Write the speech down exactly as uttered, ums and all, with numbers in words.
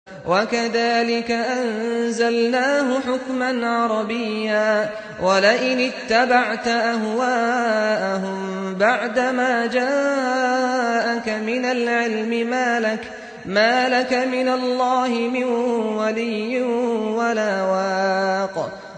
وكذلك أنزلناه حكما عربيا ولئن اتبعت أهواءهم بعدما جاءك من العلم ما لك, ما لك من الله من ولي ولا واق